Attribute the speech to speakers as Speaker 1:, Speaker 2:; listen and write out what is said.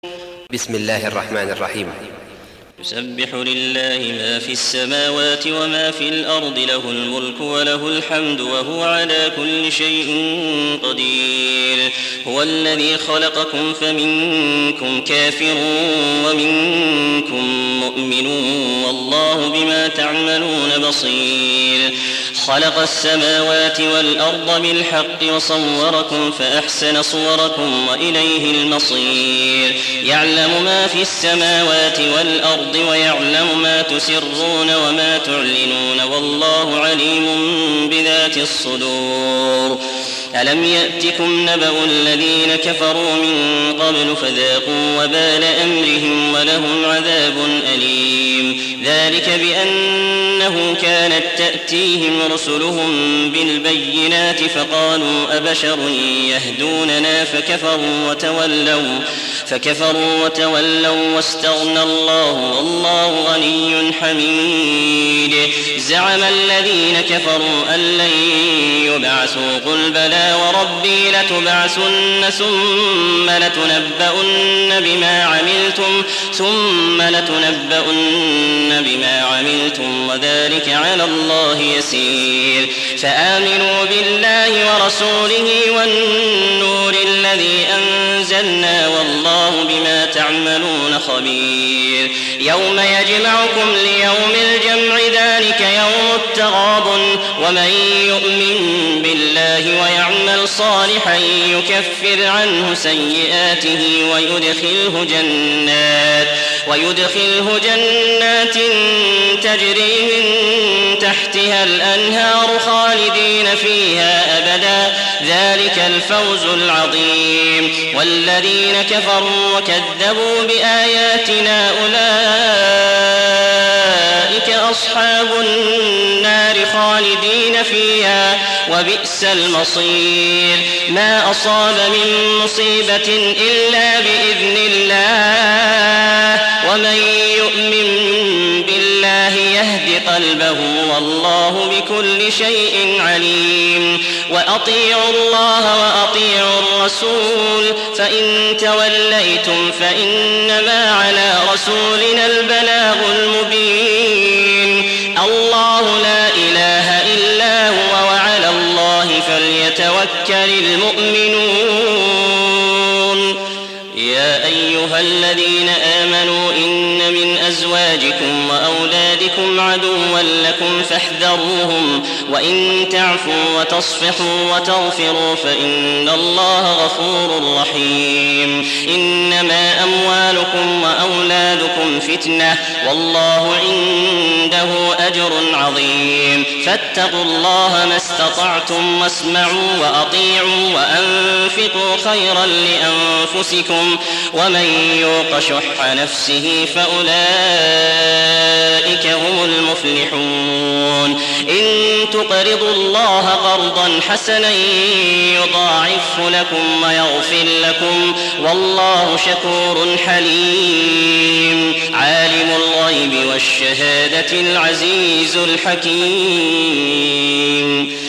Speaker 1: بسم الله الرحمن الرحيم.
Speaker 2: يسبح لله ما في السماوات وما في الأرض، له الملك وله الحمد وهو على كل شيء قدير. هو الذي خلقكم فمنكم كافر ومنكم مؤمن، والله بما تعملون بصير. خلق السماوات والأرض بالحق وصوركم فأحسن صوركم وإليه المصير. يعلم ما في السماوات والأرض ويعلم ما تسرون وما تعلنون، والله عليم بذات الصدور. ألم يأتكم نبأ الذين كفروا من قبل فذاقوا وبال أمرهم ولهم عذاب أليم. ذلك بأنه كانت تأتيهم رسلهم بالبينات فقالوا أبشر يهدوننا فكفروا وتولوا واستغنى الله والله غني حميد. زعم الذين كفروا أن لن يبعثوا، قل بلى وربي لتبعثن ثم لتنبؤن بما عملتم وذلك على الله يسير. فآمنوا بالله ورسوله والنور الذي أنزلنا، والله بما تعملون خبير. يوم يجمعكم ليوم الجمع، ذلك يوم التغابن. ومن يؤمن بالله ويعمل صالحا يكفر عنه سيئاته ويدخله جنات تجري من تحتها الأنهار خالدين فيها أبدا، ذلك الفوز العظيم. والذين كفروا وكذبوا بآياتنا أولئك أصحاب النار خالدين فيها وبئس المصير. ما أصاب من مصيبة إلا بإذن الله، ومن يؤمن بالله يهد قلبه، والله بكل شيء عليم. وأطيعوا الله وأطيعوا الرسول، فإن توليتم فإنما على رسولنا البلاغ المبين. الله لا إله إلا هو، وعلى الله فليتوكل المؤمنون. يا أيها الذين آمنوا إن من أزواجكم وأولادكم عدوا لكم فاحذروهم، وإن تعفوا وتصفحوا وتغفروا فإن الله غفور رحيم. إنما أموالكم وأولادكم فتنة، والله عنده أجر عظيم. فاتقوا الله ما استطعتم، واسمعوا وأطيعوا وأنفقوا خيرا لأنفسكم، ومن يوق شح نفسه فأولئك هم المفلحون. إن تقرضوا الله قرضا حسنا يضاعفه لكم ويغفر لكم، والله شكور حليم. عالم الغيب والشهادة العزيز الحكيم.